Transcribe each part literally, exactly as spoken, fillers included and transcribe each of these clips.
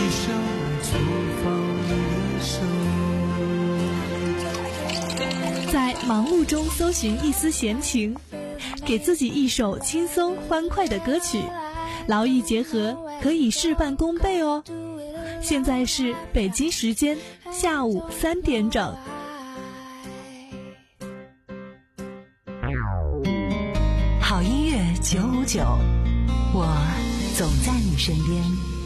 手来触碰你的手。 在忙碌中搜寻一丝闲情，给自己一首轻松欢快的歌曲，劳逸结合，可以事半功倍哦。现在是北京时间下午三点整。 好音乐九五九，我总在你身边。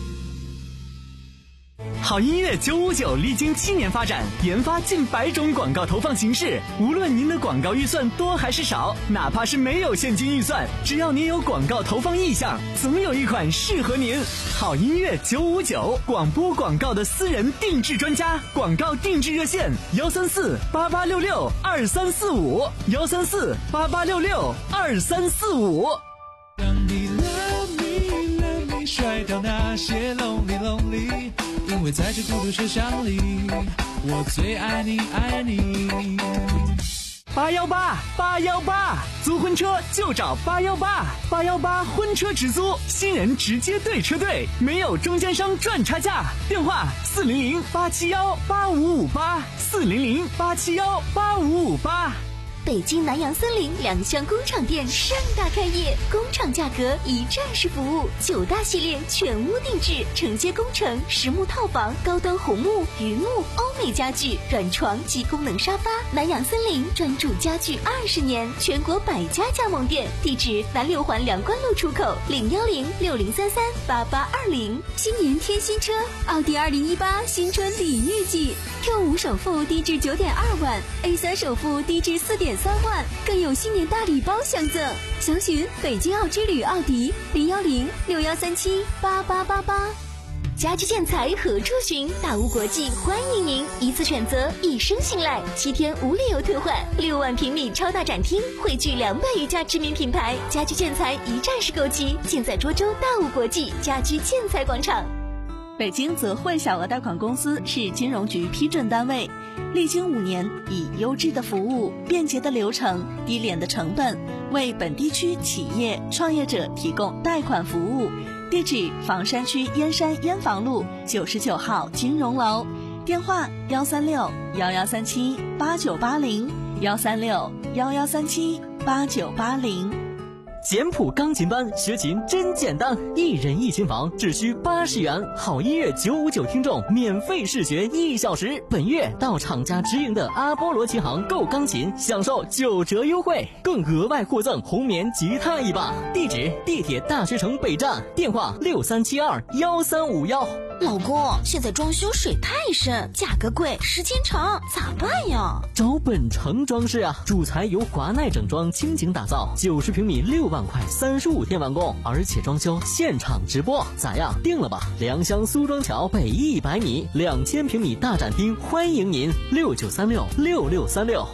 好音乐九五九历经七年发展，研发近百种广告投放形式。无论您的广告预算多还是少，哪怕是没有现金预算，只要您有广告投放意向，总有一款适合您。好音乐九五九，广播广告的私人定制专家，广告定制热线幺三四八八六六二三四五幺三四八八六六二三四五。 让你 love me love me 甩掉那些 lonely lonely， 因为在这孤独车厢里，我最爱你爱你。 八幺八八幺八，租婚车就找八幺八八幺八婚车直租，新人直接对车队，没有中间商赚差价。电话四零零八七幺八五五八四零零八七幺八五五八。 北京南洋森林两厢工厂店盛大开业，工厂价格一站式服务，九大系列全屋定制，承接工程、实木套房、高端红木、榆木、欧美家具、软床及功能沙发。南洋森林专注家具二十年，全国百家加盟店，地址南六环梁关路出口零幺零六零三三八八二零。新年添新车，奥迪二零一八新春礼遇季 ，Q 五首付低至九点二万 ，A 三首付低至四点三万，更有新年大礼包相赠。详询北京奥之旅奥迪零幺零六幺三七八八八八。家居建材何处寻？大屋国际欢迎您，一次选择，一生信赖，七天无理由退换，六万平米超大展厅，汇聚两百余家知名品牌，家居建材一站式购齐，尽在涿州大屋国际家居建材广场。 北京泽汇小额贷款公司是金融局批准单位，历经五年，以优质的服务、便捷的流程、低廉的成本，为本地区企业创业者提供贷款服务。地址：房山区燕山燕房路九十九号金融楼，电话：幺三六幺幺三七八九八零幺三六幺幺三七八九八零。 简谱钢琴班学琴真简单，一人一琴房只需八十元，好音乐九五九听众免费试学一小时。本月到厂家直营的阿波罗琴行购钢琴，享受九折优惠，更额外获赠红棉吉他一把。地址：地铁大学城北站，电话六三七二幺三五幺。 老公，现在装修水太深，价格贵，时间长，咋办呀？ 找本城装饰啊，主材由华奈整装倾情打造，九十平米六万块，三十五天完工，而且装修现场直播，咋样？定了吧？良乡苏庄桥北一百米，两千平米大展厅，欢迎您，六九三六六六三六。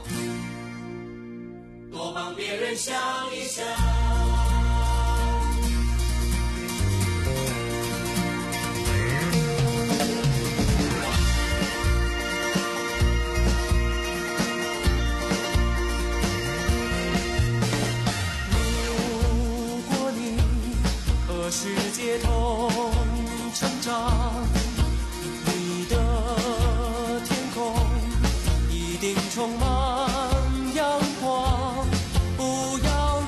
多帮别人想一想。世界同成长，你的天空一定充满阳光，不要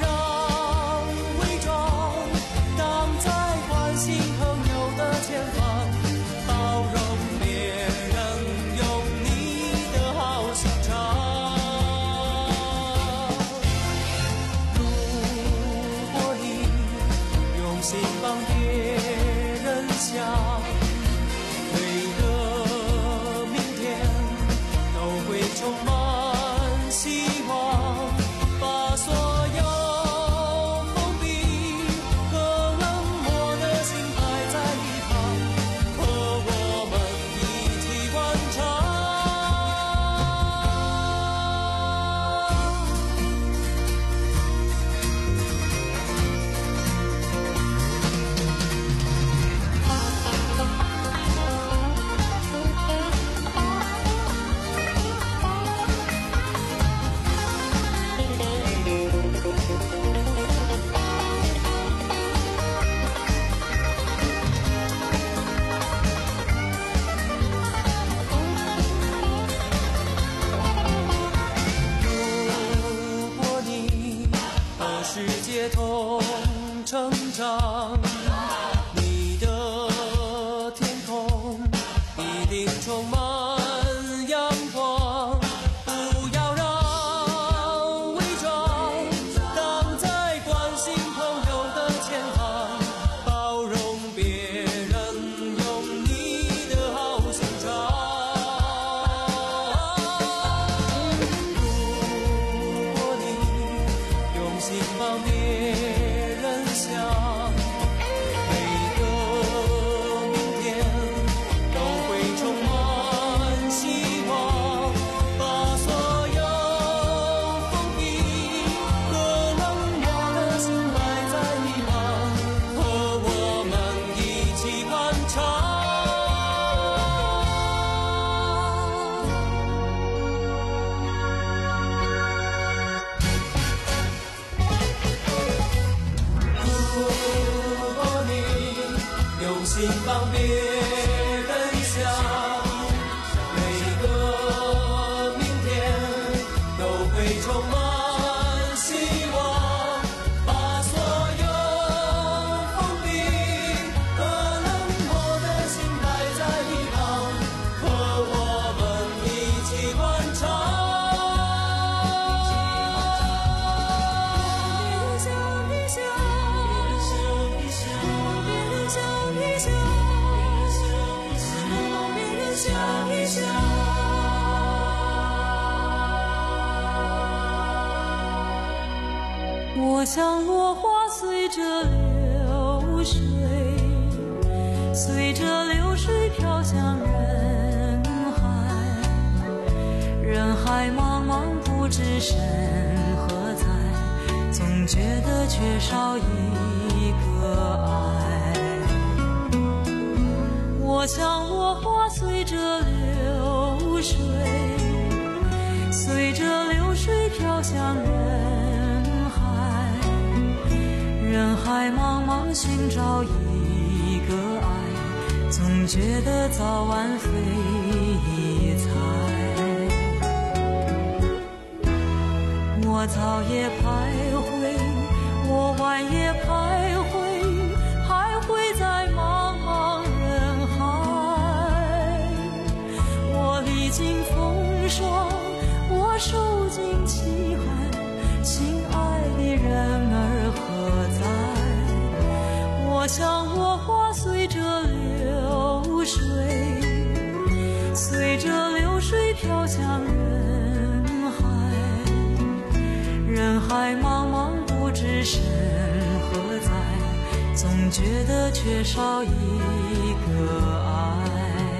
用心帮别人想，每个明天都会充满希望，把所有封闭和冷漠的心摆在一旁，和我们一起欢唱。 我像落花随着流水，随着流水飘向人海，人海茫茫不知身何在，总觉得缺少一个爱。我像落花随着流水，随着流水飘向人海，人海茫茫寻找一个爱，总觉得早晚非一猜。我早夜徘徊，我晚夜徘徊，徘徊在茫茫人海。我历经风霜，我受尽凄寒，亲爱的人儿何在？我像落花随着流水，随着流水飘向人海，人海茫茫不知身何在，总觉得缺少一个爱。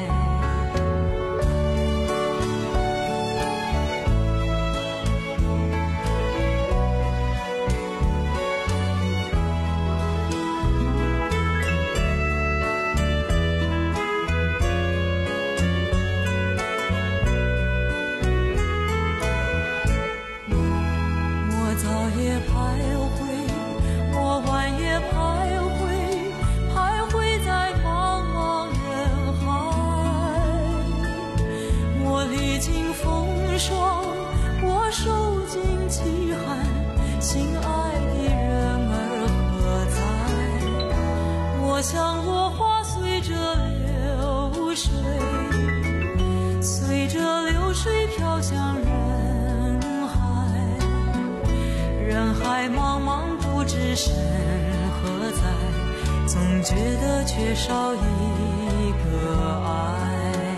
我受尽凄寒，亲爱的人儿何在？我像落花随着流水，随着流水飘向人海，人海茫茫不知身何在，总觉得缺少一个爱。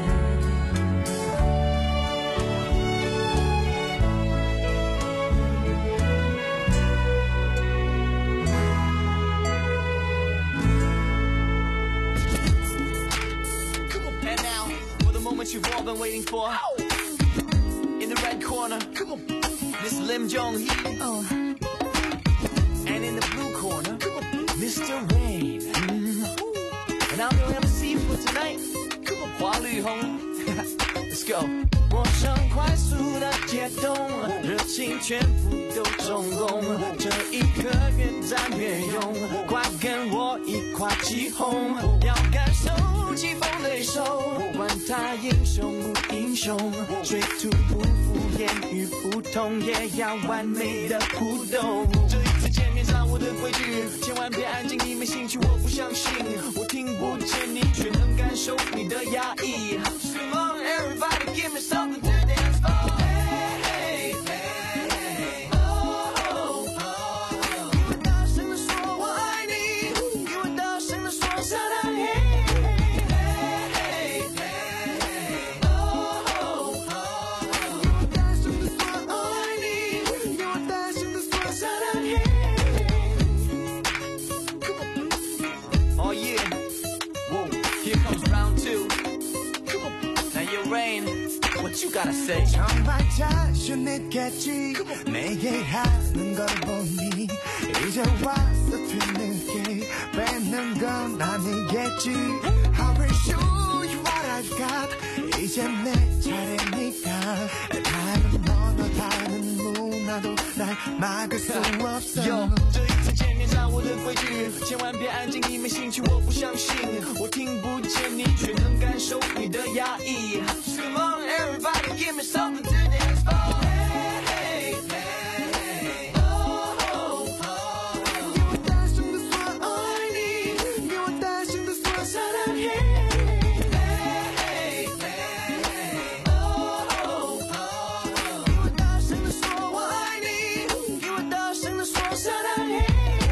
You've all been waiting for. In the red corner, come on, Miss Lim Jong-hee. Oh. And in the blue corner, come on, Mister Rain. Mm. And I'm your M C for tonight. Come on, Hua Lü-hong. Let's go. 我想快速的解冻，热情全部都中共，这一刻越战越勇，快跟我一块起哄，要感受起风雷手，管他英雄不英雄，水土不服，言语不通，也要完美的互动。这一次见面上我的规矩，千万别安静，你没兴趣，我不相信，我听不见你，却能感受你的压抑。Come on, everybody, give me something to dance for. Hey, hey, hey, oh, oh, oh. 你会大声地说我爱你，你会大声地说撒旦。Hey, hey, hey, hey, oh, oh, oh. 你会大声地说我爱你，你会大声地说撒旦。Oh yeah, whoa, here comes round two. Now your rain, what you gotta say? 정말 자신 있겠지 내게 하는 걸 보니 이제 와서 뒤늦게 뺏는 건 아니겠지 I will show you what I've got 이제 내 차례니까 다른 언어 다른 문화도 날 막을 수 없어 Yo, 这一次见面让我的规矩，千万别安静，你没兴趣，我不相信，我听不见你，却能感受你的压抑。Come on, everybody, give me something to dance for. Hey, hey, hey, oh, oh, oh. 给我大声地说爱你，给我大声地说사랑해。Hey, hey, hey, oh, oh, oh. 给我大声地说我爱你，给我大声地说사랑해。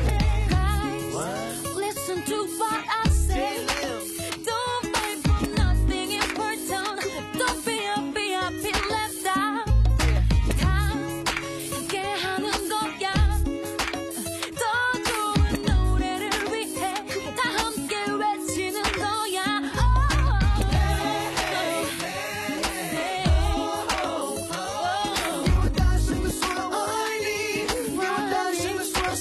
Listen to what I say. Don't fight for nothing important. Don't be a be a be left out. 다 함께하는 거야. 더 좋은 노래를 위해 다 함께 외치는 거야. Oh, hey, hey, oh, oh, oh. 给我大声地说爱你，给我大声地说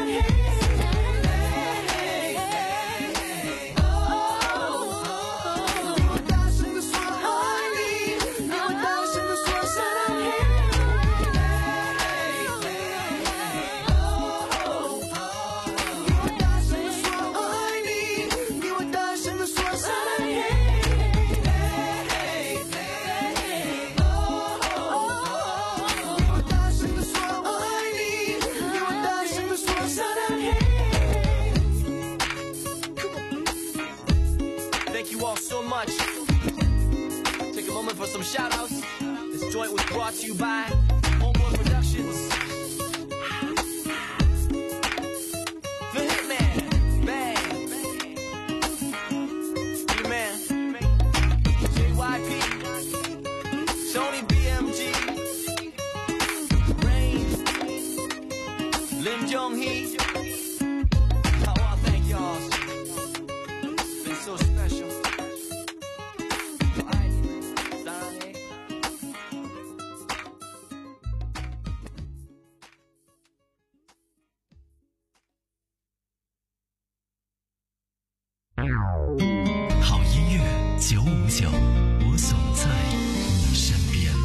사랑해。Thank you all so much. Take a moment for some shout outs. This joint was brought to you by Homeboy Productions. The Hitman, Bang, Your Man, J Y P, Tony B M G, Rain, Lim Jong Hee. I wanna thank y'all. It's been so special. 我爱你们，사랑해。 好音乐九五九，我总在你身边。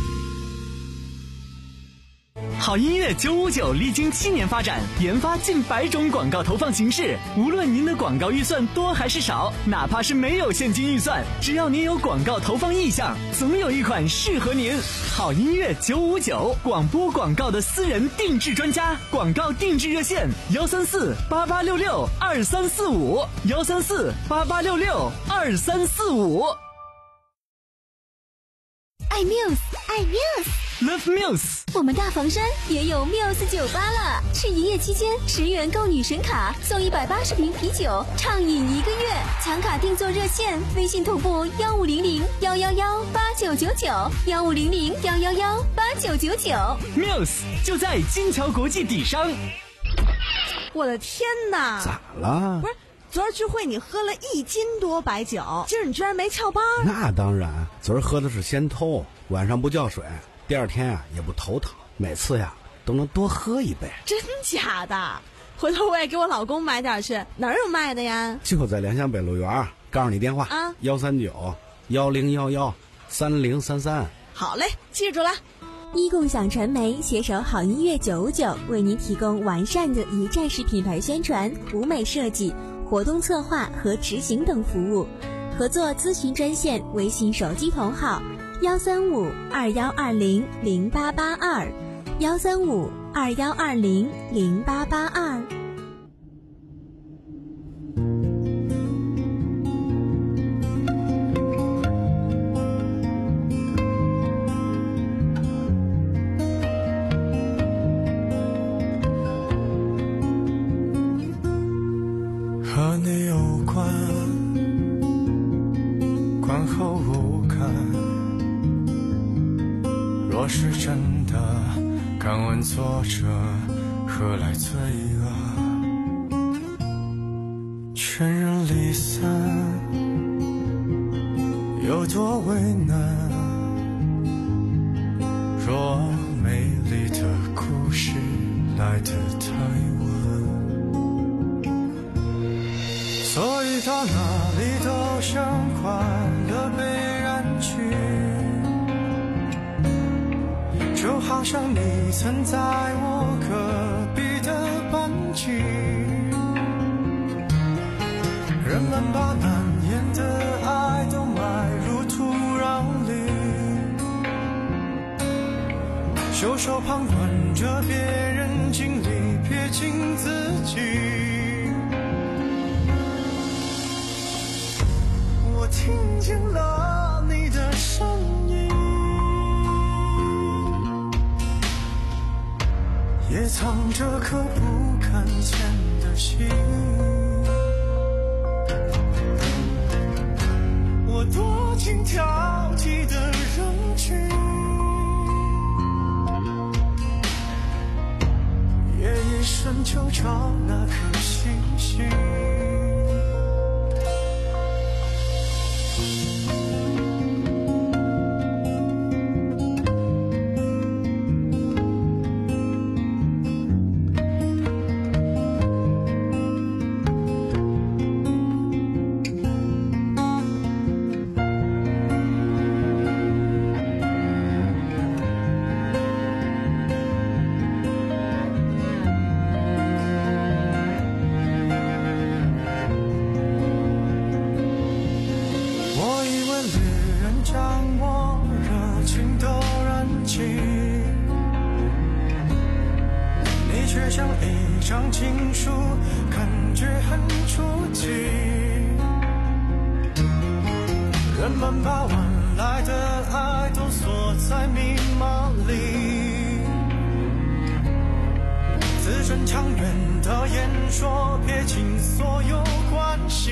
好音乐九五九历经七年发展，研发近百种广告投放形式。无论您的广告预算多还是少，哪怕是没有现金预算，只要您有广告投放意向，总有一款适合您。好音乐九五九，广播广告的私人定制专家，广告定制热线：幺三四八八六六二三四五，幺三四八八六六二三四五。 爱 Muse， 爱 Muse。Love Muse， 我们大房山也有 Muse 酒吧了。是营业期间，十元购女神卡送一百八十瓶啤酒，畅饮一个月。抢卡订座热线：微信同步幺五零零幺幺幺八九九九，幺五零零幺幺幺八九九九。 Muse 就在金桥国际底商。 我的天哪！ 咋了？ 不是。昨儿聚会你喝了一斤多白酒，今儿你居然没翘班？ 那当然，昨儿喝的是鲜偷，晚上不叫水，第二天啊也不头疼，每次呀都能多喝一杯。 真假的？回头我也给我老公买点去，哪儿有卖的呀？ 就在良乡北路园，告诉你电话啊，幺三九幺零幺幺三零三三。 好嘞，记住了。 一共享传媒携手好音乐九五九，为您提供完善的一站式品牌宣传、舞美设计、活动策划和执行等服务。合作咨询专线：微信手机同号幺三五二幺二零零八八二，幺三五二幺二零零八八二。 和你有关，观后无感。若是真的，敢问作者何来罪恶？全人离散，有多为难？若美丽的故事来得太晚。所以到哪里都像快乐被染去，就好像你曾在我隔壁的班级。 慢把难言的爱都埋入土壤里，袖手旁观着别人经历，撇清自己。我听见了你的声音，也藏着颗不敢见的心。我躲进挑剔的人群，夜夜深就找那颗星星。像一张情书，感觉很初级。人们把晚来的爱都锁在密码里，字正腔圆的演说，撇清所有关系。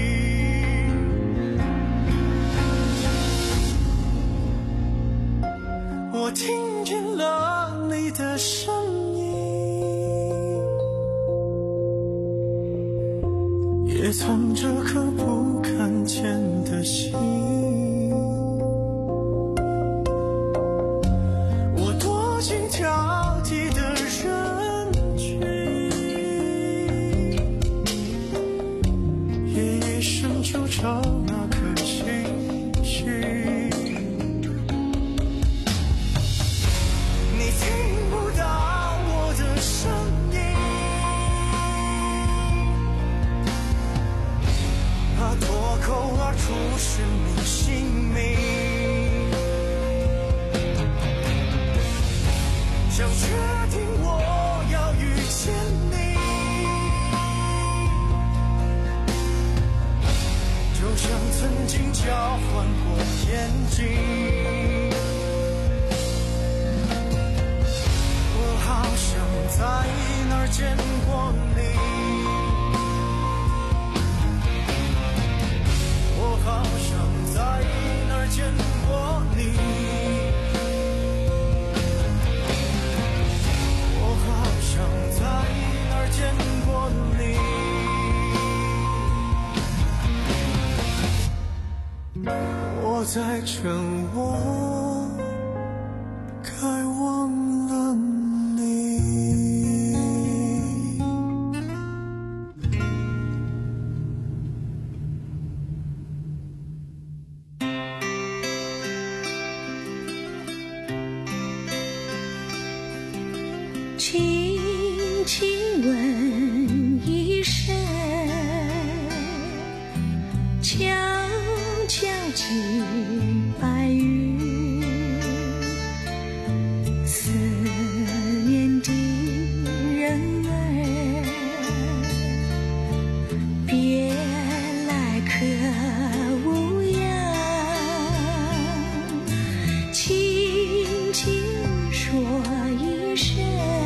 我听见了你的声音，也藏着颗不敢见的心。我躲进挑剔的人群，夜夜深就找那颗星星。你听不到我的声音，怕脱口而出是你姓名，想确定我要遇见你，就像曾经交换过眼睛。我好想在哪儿见过你，我好想在哪儿见过你，我好想在哪儿见过你。我在趁我该忘了你。 轻轻问一声，悄悄寄白云，思念的人儿，别来可无恙，轻轻说一声，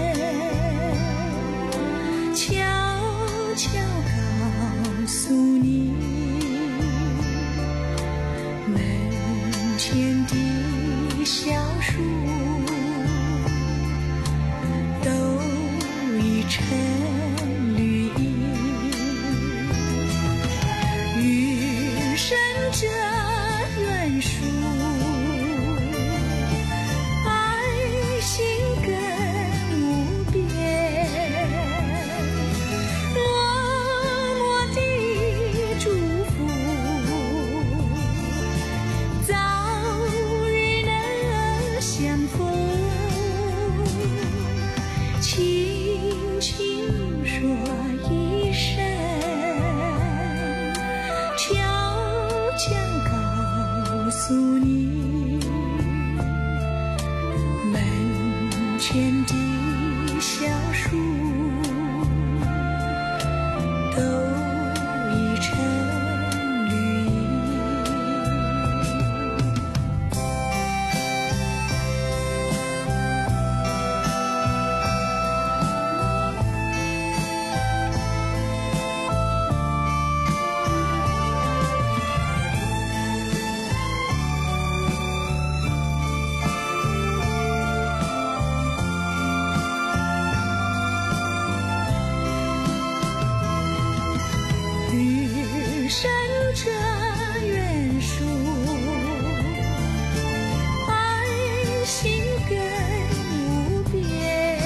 悄悄告诉你，门悄告诉你，门前的小树都已成绿雨闪着远树，爱心更无边，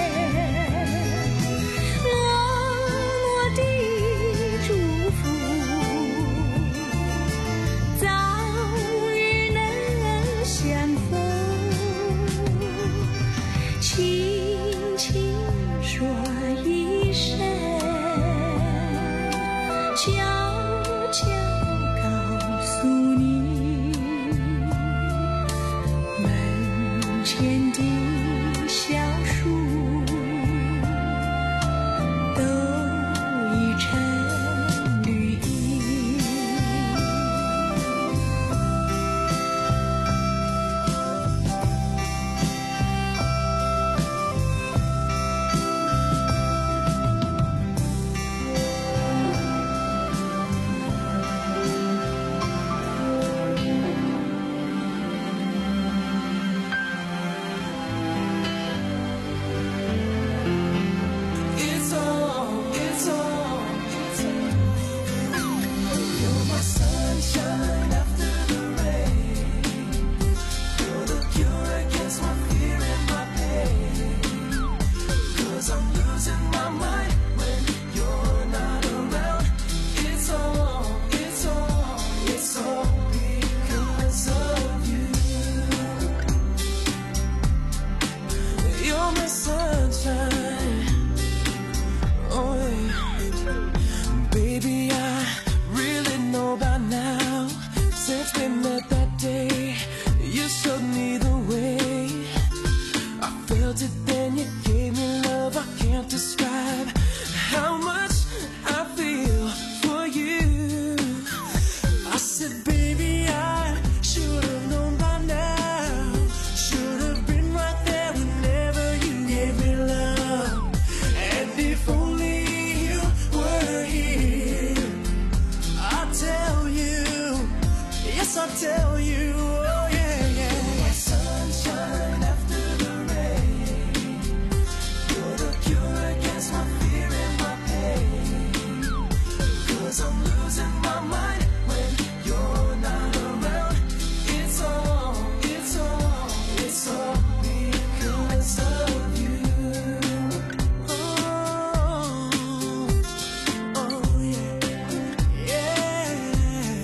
默默的祝福，早日能相逢，轻轻说一声，悄悄告诉你，门前的小树都已成绿意。 It's all, it's all, it's all. You're my sunshine after the rain. You're the cure against my fear and my pain. 'Cause I'm losing my mind when you're not around. It's all, it's all, it's all because of you. You're my sunshine. Oh yeah. Baby, I really know by now, since we met that day, you showed me the way. I felt it then, you gave me love I can't describe how much I feel for you. I said, baby, I should have known by now, should have been right there whenever you gave me love. And if only you were here, I tell you, yes I tell you, oh yeah, yeah. My sunshine after the rain. You're the cure against my fear and my pain. 'Cause I'm losing my mind when you're not around. It's all, it's all, it's all because of you. Oh, oh yeah, yeah.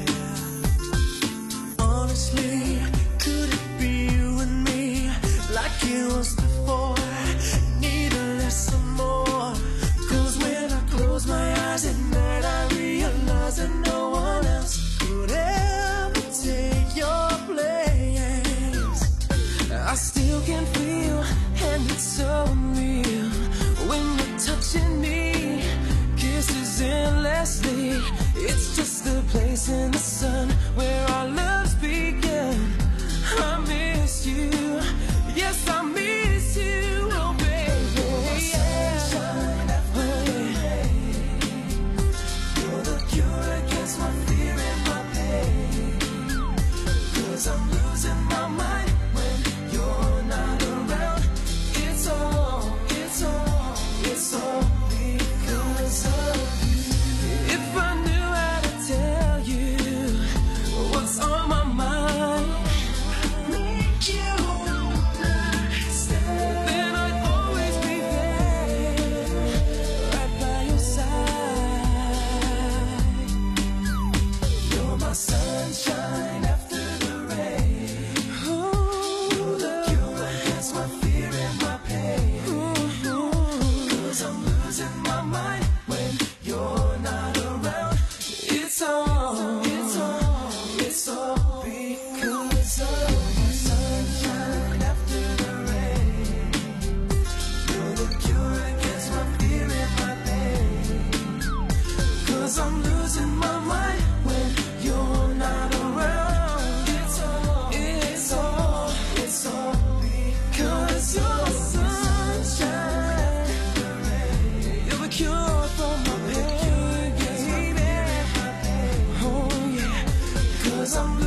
Honestly, could it be you and me like it was before? Need a lesson more. 'Cause when I close my eyes at night, I realize that no one else could ever take your place. I still can feel, and it's so real, when you're touching me, kisses endlessly. It's just a place in the sun where our loves began. I miss you, yes I miss you, oh baby. Sunshine after the rain. You're the cure against my fear and my pain. 'Cause I'm losing my mind when you're not around. It's all, it's all, it's all because of you. If I knew how to tell you what's on my mind, make you understand, then I'd always be there, right by your side. You're my sunshine after the rain. Oh,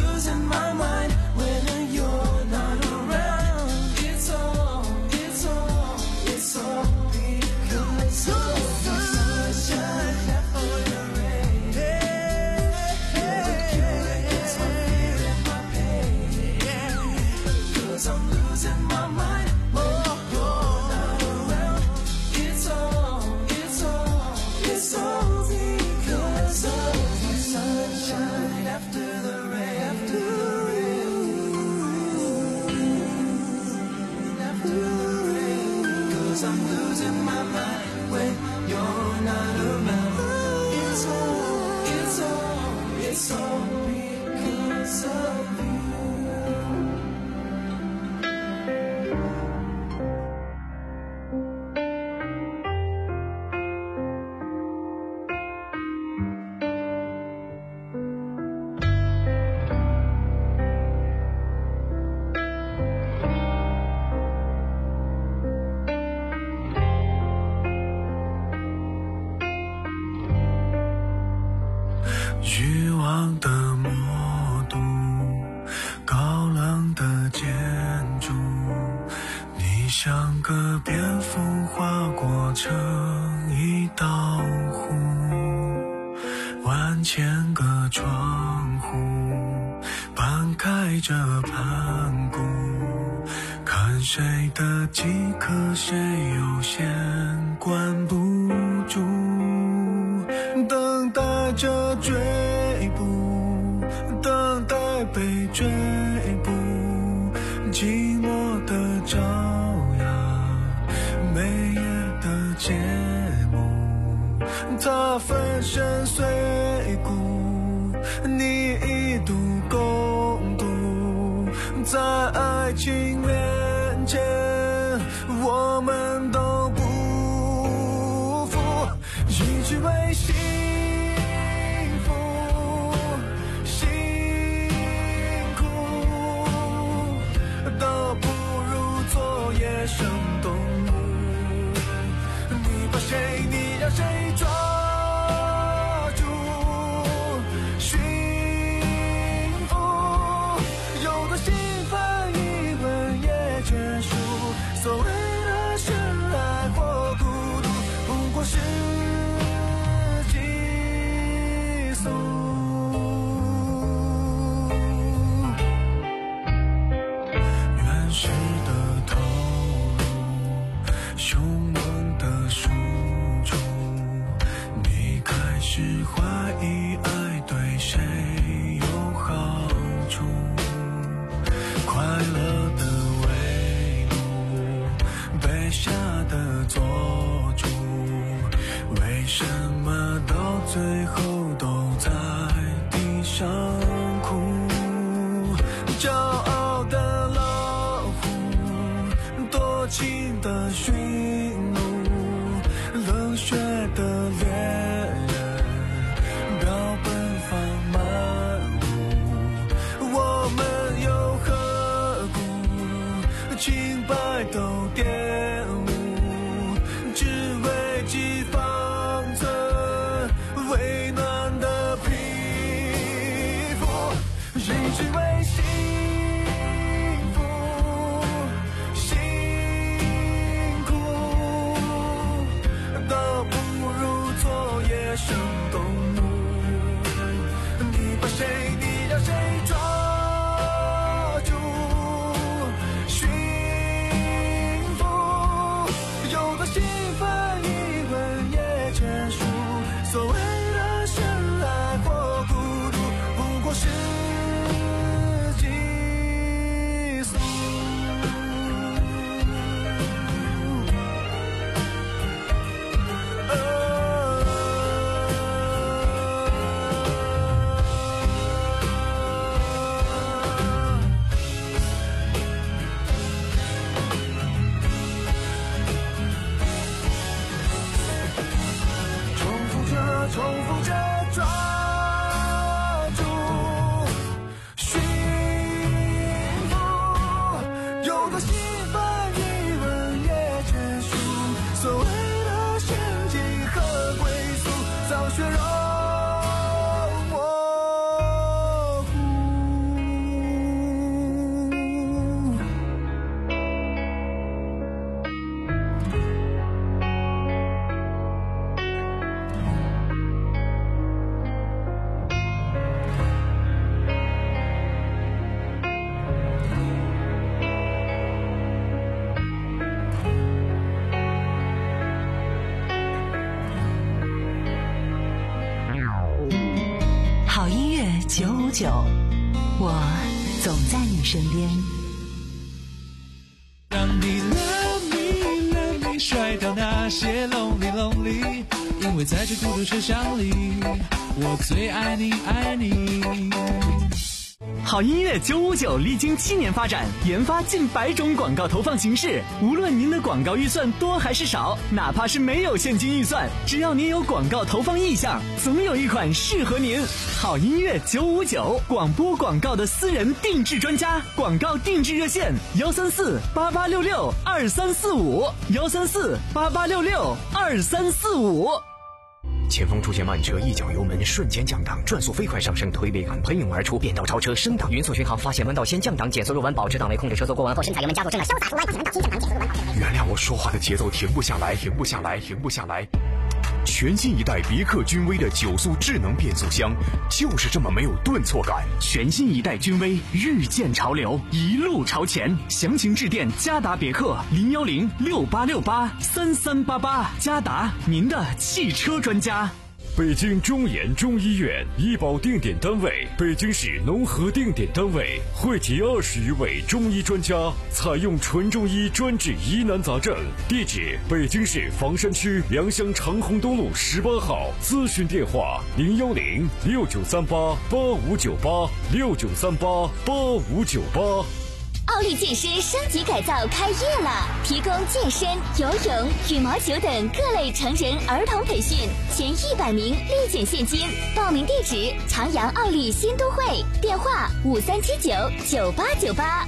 losing my mind when you're not around. It's all, it's all, it's all because of the sunshine after the rain. You're the cure against my fear and my pain. Cause I'm losing my mind when you're not around. It's all, it's all, it's all because of the sunshine after the rain. After the rain. After the rain. Cause I'm losing my mind when you're not around. It's all, it's all, it's all because of you. 欲望的魔都，高冷的建筑，你像个蝙蝠划过这一道湖，万千个窗户半开着盘古，看谁的饥渴谁优先关不住，等待着追捕，等待被追捕，寂寞的朝阳，每夜的节目，它粉身碎骨，你一度共度，在爱情面前，我们都不服，一直为幸福辛苦，倒不如做野生动物。你把谁，你让谁抓住幸福？有多兴奋，一吻也结束。所谓的深爱或孤独，不过是激素。原始的投入，凶猛的输出，你开始怀疑爱对谁有好处，快乐的围炉，被吓得做主，为什么到最后都在地上哭？骄傲的老虎，多情的驯鹿，冷血的猎人，标本放漫舞，我们又何故清白都玷污，只为寄放存温暖的皮肤，一直为幸福辛苦，倒不如做野生动物。你把谁，你让谁抓住幸福？有多兴奋，一吻也结束。所谓的深爱或孤独，不过是九，我总在你身边。 让你 love me love me 甩掉那些 lonely lonely， 因为在这孤独车厢里，我最爱你爱你。 好音乐九五九历经七年发展，研发近百种广告投放形式。无论您的广告预算多还是少，哪怕是没有现金预算，只要您有广告投放意向，总有一款适合您。好音乐九五九，广播广告的私人定制专家，广告定制热线：幺三四八八六六二三四五，幺三四八八六六二三四五。 前方出现慢车，一脚油门瞬间降档，转速飞快上升，推背感喷涌而出，变道超车升档，匀速巡航，发现弯道先降档，减速入弯，保持档位，控制车速过弯后，深踩油门加速，正道潇洒出弯，发现弯道先降档，减速入弯。原谅我说话的节奏停不下来，停不下来，停不下来。全新一代别克君威的九速智能变速箱，就是这么没有顿挫感。 全新一代君威日渐潮流，一路朝前。详情致电嘉达别克零幺零六八六八三三八八，嘉达您的汽车专家。 北京中研中医院医保定点单位，北京市农合定点单位，汇集二十余位中医专家，采用纯中医专治疑难杂症。地址：北京市房山区良乡长虹东路十八号。咨询电话：零幺零六九三八八五九八六九三八八五九八。 奥利健身升级改造开业了，提供健身、游泳、羽毛球等各类成人儿童培训，前一百名立减现金。报名地址：长阳奥利新都会，电话五三七九九八九八。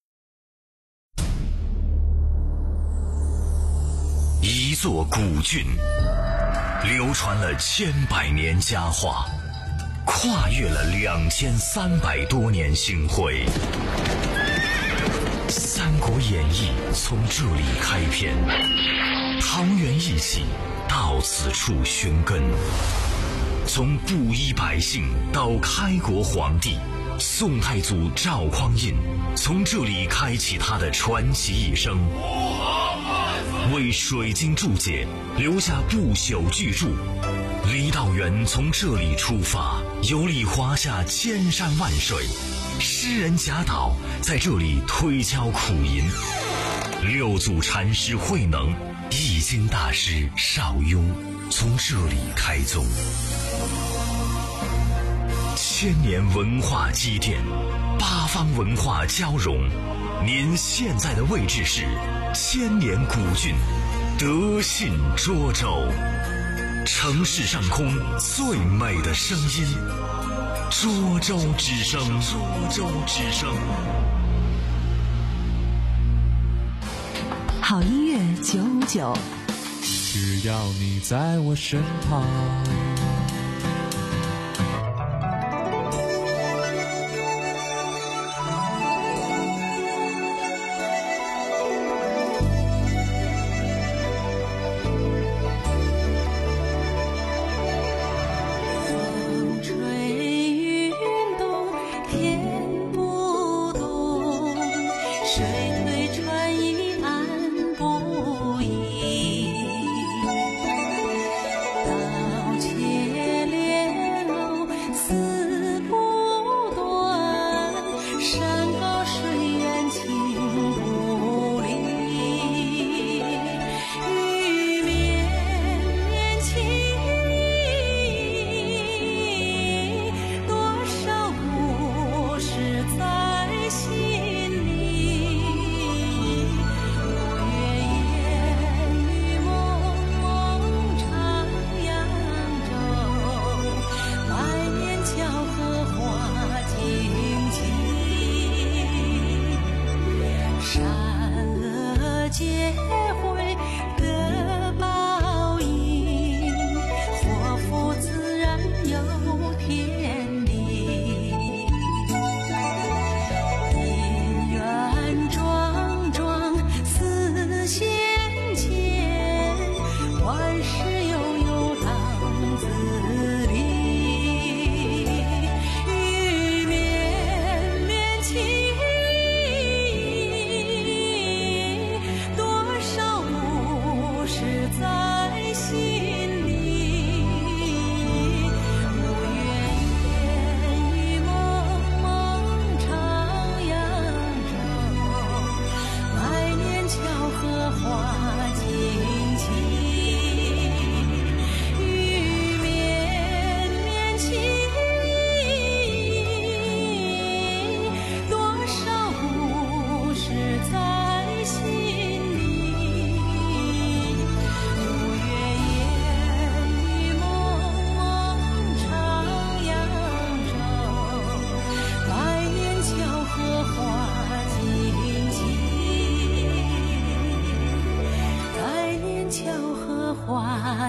一座古郡，流传了千百年佳话，跨越了两千三百多年星辉。《三国演义》从这里开篇，桃园义气到此处寻根。从布衣百姓到开国皇帝，宋太祖赵匡胤从这里开启他的传奇一生，为水晶注解留下不朽巨著。郦道元从这里出发，游历华夏千山万水。诗人贾岛在这里推敲苦吟，六祖禅师慧能、易经大师邵雍从这里开宗。千年文化积淀，八方文化交融。您现在的位置是千年古郡德信涿州，城市上空最美的声音。涿州之声，涿州之声。 好音乐九五九， 只要你在我身旁。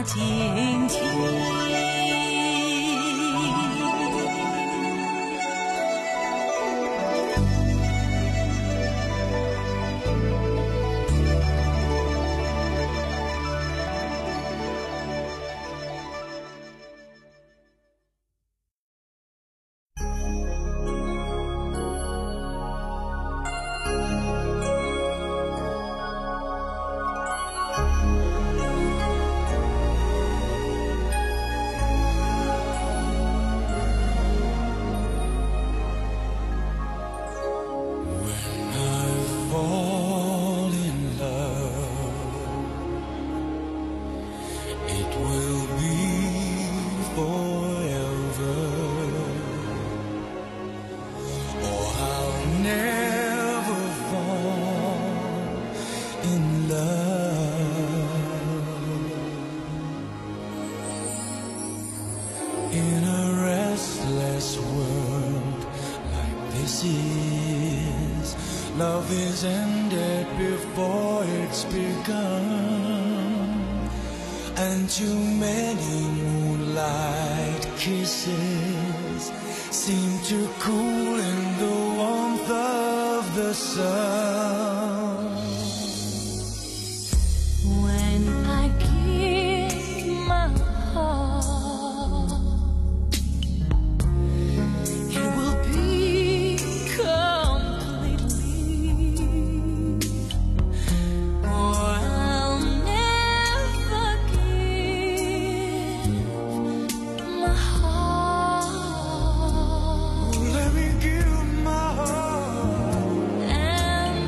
惊奇。 Love is ended before it's begun, and too many moonlight kisses seem to cool in the warmth of the sun. When I give my heart, it will be completely, or I'll never give my heart. Let me give my heart, and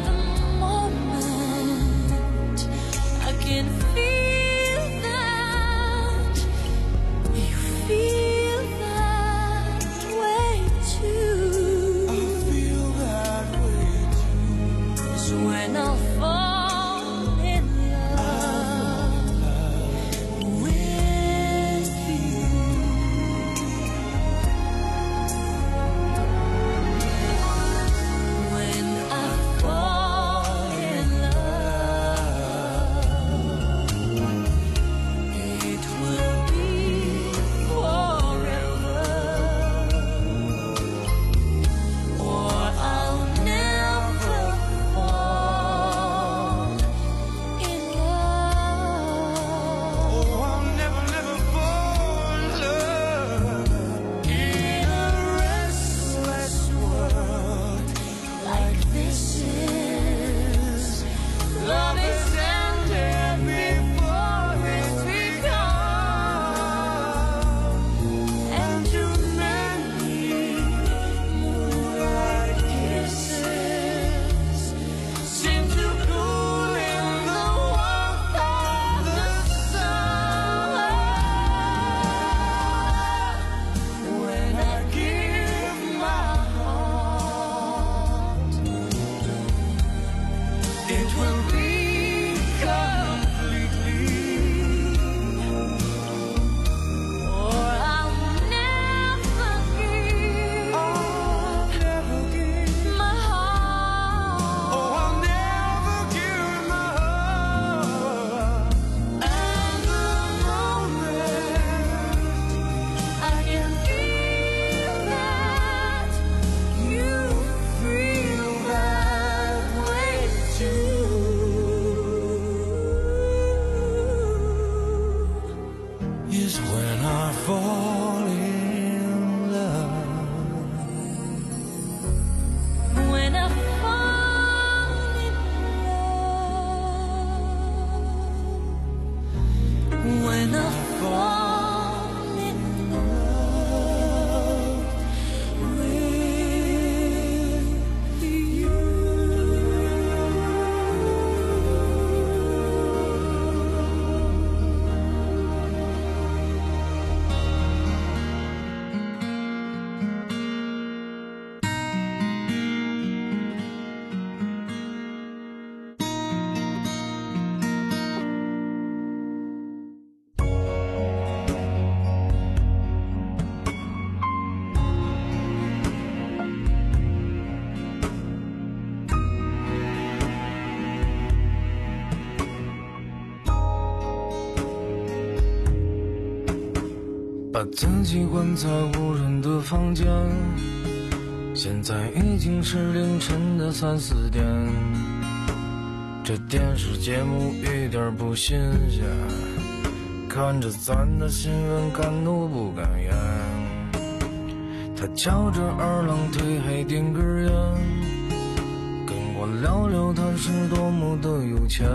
自己关在无人的房间，现在已经是凌晨的三四点，这电视节目一点不新鲜，看着咱的新闻敢怒不敢言。他翘着二郎腿还点根烟，跟我聊聊他是多么的有钱，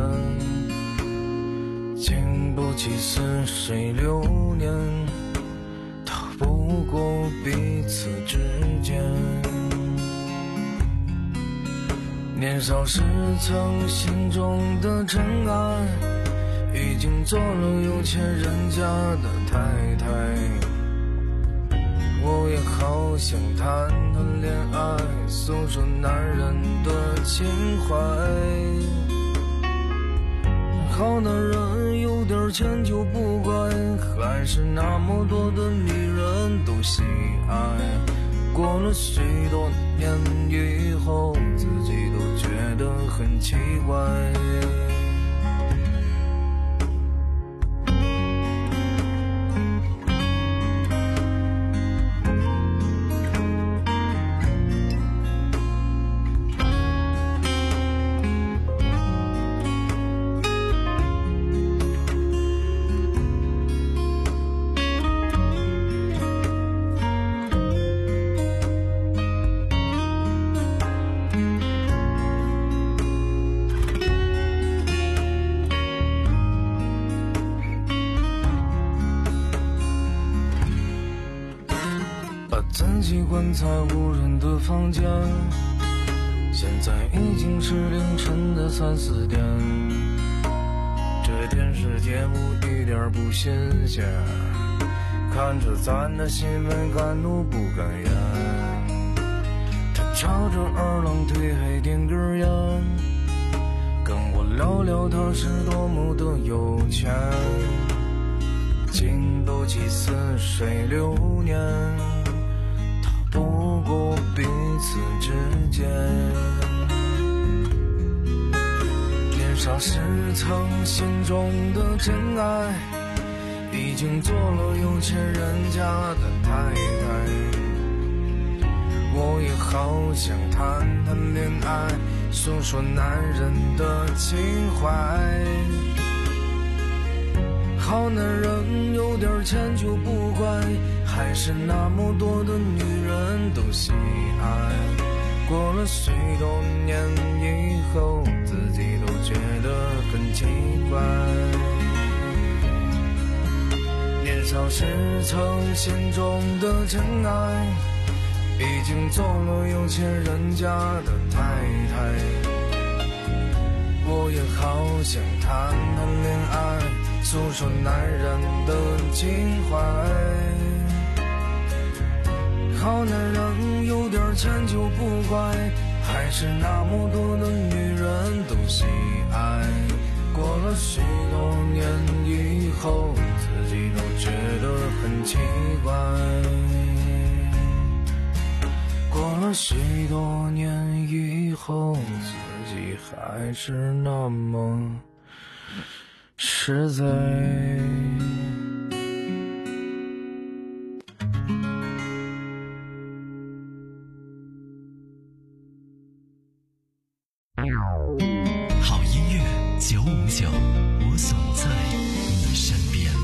经不起似水流年，逃不过彼此之间。年少时曾心中的真爱，已经做了有钱人家的太太。我也好想谈谈恋爱，诉说男人的情怀。好男人有点钱就不怪，还是那么多的女人都喜爱。过了许多年以后，自己都觉得很奇怪。自己关在无人的房间，现在已经是凌晨的三四点，这电视节目一点不新鲜，看着咱的新闻敢怒不敢言。他翘着二郎腿还点根烟，跟我聊聊他是多么的有钱，经不起似水流年，不过彼此之间。年少时曾心中的真爱，已经做了有钱人家的太太。我也好想谈谈恋爱，诉说男人的情怀。好男人有点钱就不怪，还是那么多的女人都喜爱。过了许多年以后，自己都觉得很奇怪。年少时曾心中的真爱，已经做了有钱人家的太太。我也好想谈谈恋爱，诉说男人的情怀。好男人有点钱就不怪，还是那么多的女人都喜爱。过了许多年以后，自己都觉得很奇怪。过了许多年以后，自己还是那么实在。 好音乐九五九，我总在你身边。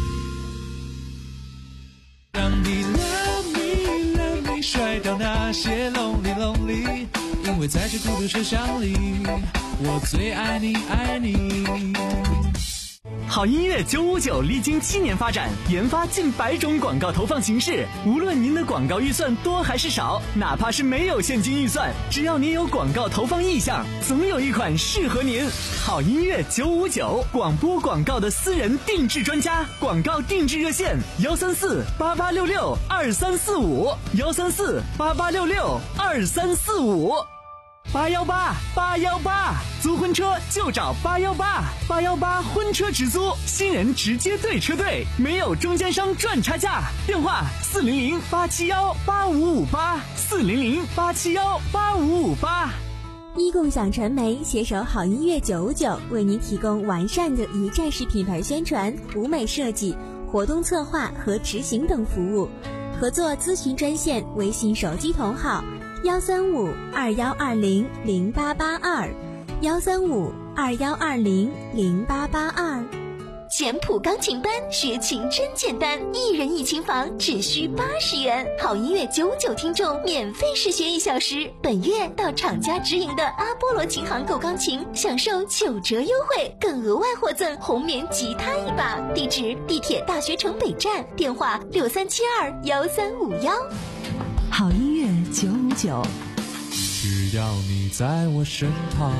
让你 love me love me 甩掉那些 lonely lonely， 因为在这孤独车厢里，我最爱你爱你。 好音乐九五九历经七年发展，研发近百种广告投放形式。无论您的广告预算多还是少，哪怕是没有现金预算，只要您有广告投放意向，总有一款适合您。好音乐九五九，广播广告的私人定制专家，广告定制热线：幺三四八八六六二三四五，幺三四八八六六二三四五。八幺八八幺八，租婚车就找八幺八，八幺八婚车直租，新人直接对车队，没有中间商赚差价。电话四零零八七幺八五五八，四零零八七幺八五五八。 一共享传媒携手好音乐九五九，为您提供完善的一站式品牌宣传、舞美设计、 活动策划和执行等服务。合作咨询专线微信手机同号幺三五二幺二零零八八二幺三五二幺二零零八八二。 简谱钢琴班学琴真简单，一人一琴房只需八十元，好音乐九九听众免费试学一小时。本月到厂家直营的阿波罗琴行购钢琴，享受九折优惠，更额外获赠红棉吉他一把。地址：地铁大学城北站，电话六三七二幺三五幺。 好音乐九五九， 只要你在我身旁。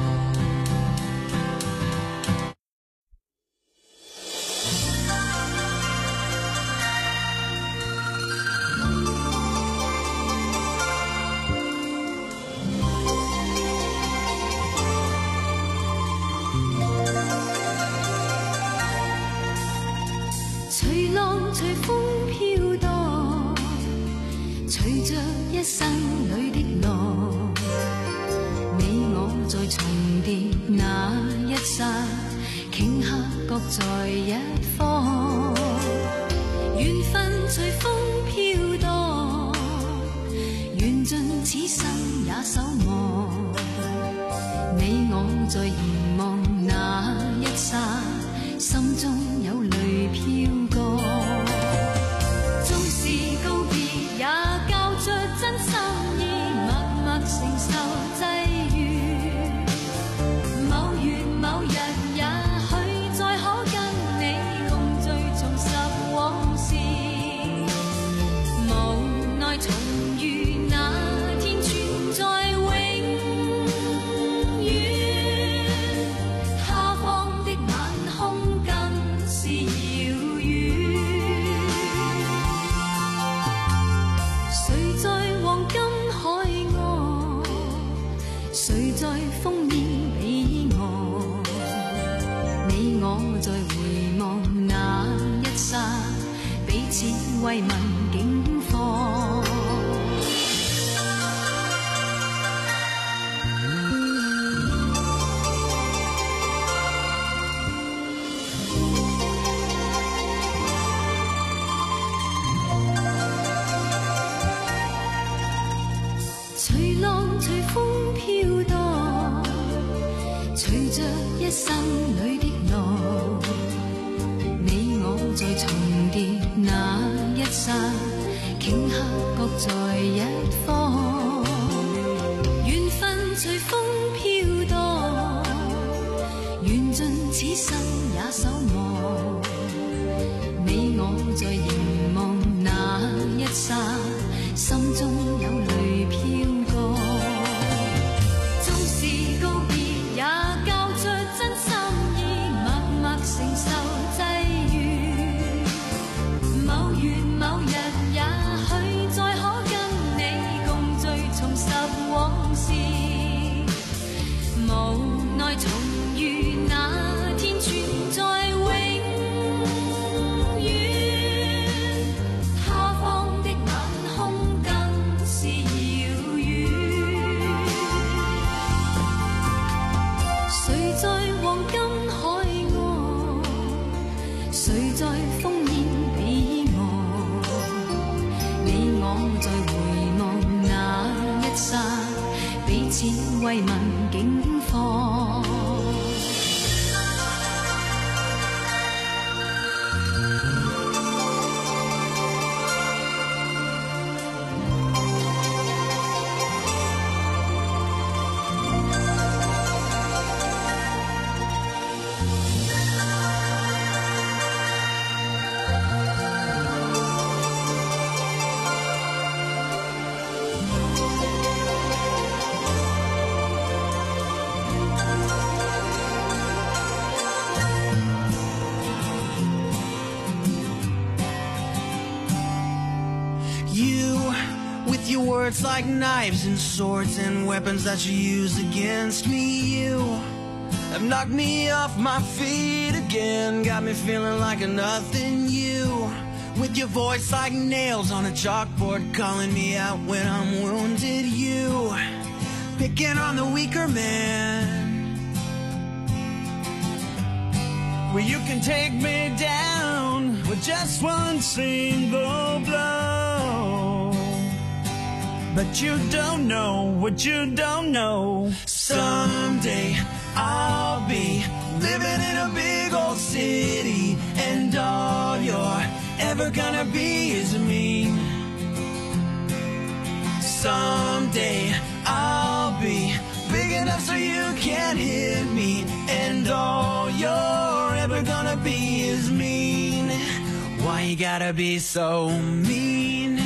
隨浪隨風飄蕩，隨着一生裏的浪，你我在重疊那一剎，頃刻各在一方。緣分隨風飄蕩，緣盡此生也守望。你我在凝望那一剎，心中有淚飄過，縱是告別也交出真心意，默默承受際遇。某月某日也許再可跟你共聚重拾往事，無奈重遇那天存在永遠，他方的晚空更是遙遠。誰在黃金海岸，誰在烽煙彼岸，你我在回望那一剎，彼此慰問境況。隨浪隨風飄蕩，隨着一生裏的浪，你我在重疊那一剎，頃刻各在一方。緣分隨風飄蕩，緣盡此生也守望。你我在凝望那一剎，心中有淚飄過，縱是告別也交出真心意，默默承受際遇。某月某日也許再可跟你共聚重拾往事，無奈重遇那天存在永遠，他方的晚空更是遙遠。誰在黃金海岸，誰在烽煙彼岸，你我在回望那一剎，彼此慰問境況。 Words like knives and swords and weapons that you use against me. You have knocked me off my feet again, got me feeling like a nothing. You, with your voice like nails on a chalkboard, calling me out when I'm wounded. You, picking on the weaker man, well, you can take me down, with just one single blow. But you don't know what you don't know. Someday I'll be living in a big old city, and all you're ever gonna be is me. Someday I'll be big enough so you can't hit me, and all you're ever gonna be is mean. Why you gotta be so mean?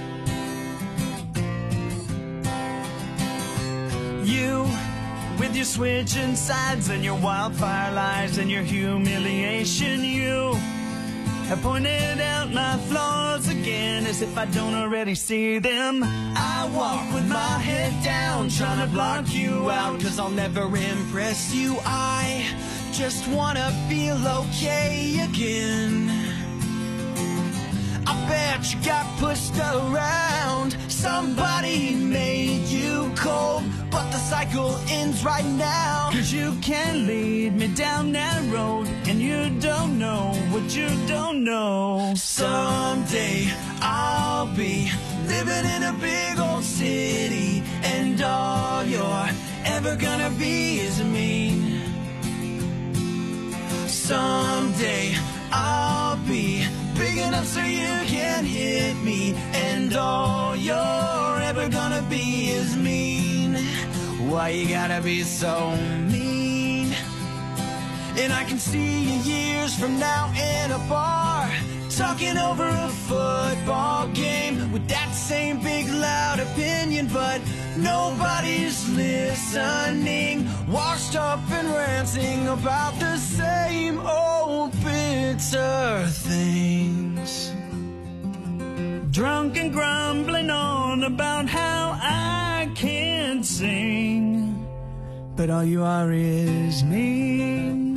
You, with your switching sides and your wildfire lies and your humiliation, you have pointed out my flaws again, as if I don't already see them. I walk with my head down, trying to block you out, cause I'll never impress you. I just wanna feel okay again. I bet you got pushed around, somebody made you cold, but the cycle ends right now. Cause you can't lead me down that road, and you don't know what you don't know. Someday I'll be living in a big old city, and all you're ever gonna be is mean. Someday I'll be big enough so you can't hit me, and all you're ever gonna be is mean. Why you gotta be so mean? And I can see you years from now in a bar, talking over a football game with that same big loud opinion, but nobody's listening, washed up and ranting about the same old bitter things. Drunk and grumbling on about how I can't sing, but all you are is mean.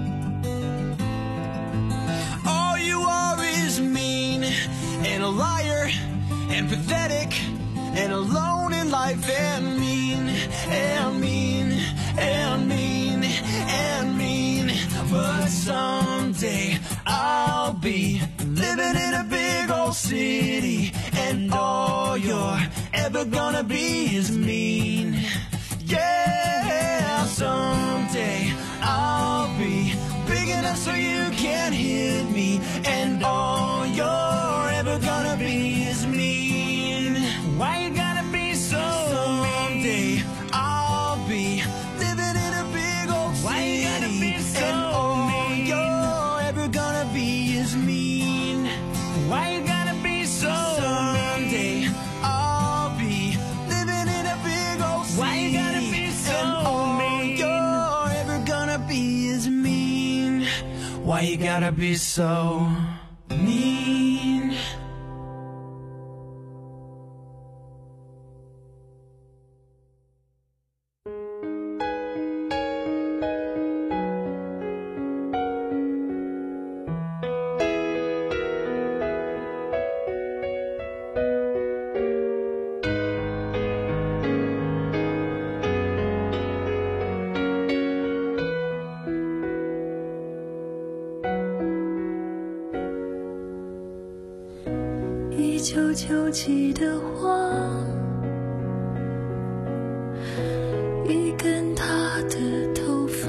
All you are is mean, and a liar, and pathetic, and alone in life, and mean, and mean, and mean, and mean. But someday I'll be living in a big old city, and all you're ever gonna be is mean. Yeah, someday I'll be big enough so you can't hit me, and all you're ever gonna be is mean. Why you gotta be so someday mean? I'll be living in a big old city. Why you gotta be so and all mean? You're ever gonna be is mean. Why you gotta be so someday mean? I'll be living in a big old city. Why you gotta be so and all mean? You're ever gonna be is mean. Why you gotta be so mean? 一球球起的花，一根他的头发，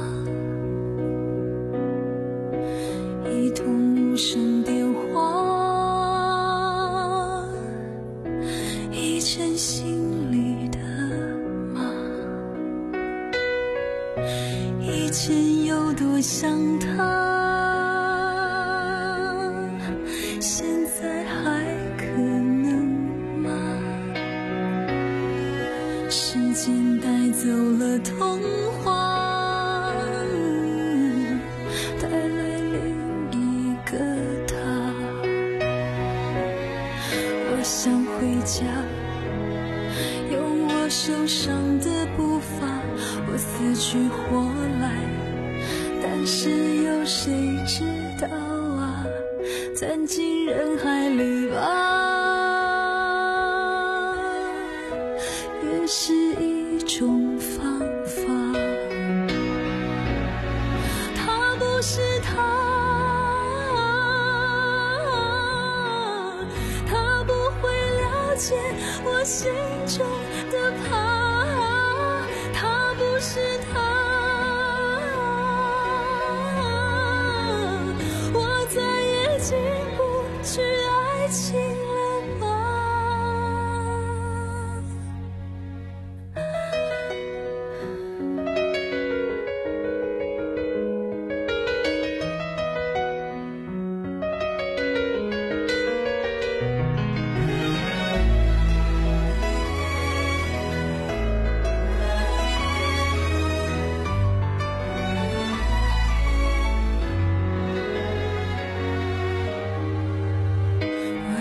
一通无声电话，一程心里的马，以前有多想他，现在还可能吗？时间带走了童话，带来另一个他。我想回家，用我受伤的步伐，我死去活来，但是有谁知道啊？钻进人海里吧，也是一种方法。他不是他，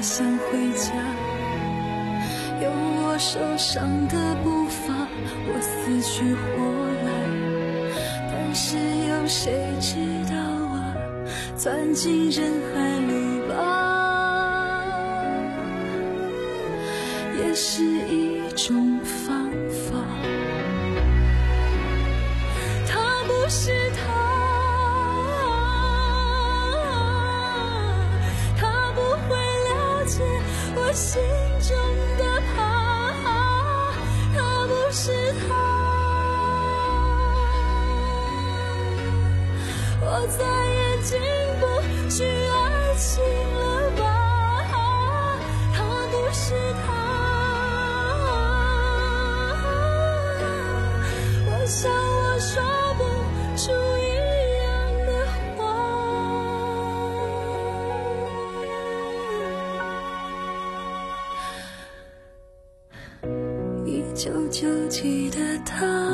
想回家，有我受伤的步伐，我死去活来，但是有谁知道啊，钻进人海里吧，也是一种方法。他不是他，他不会了解我心中的怕，他不是他，我再也进不去爱情了吧，他不是他，我想我说不出一样的话。依旧就记得他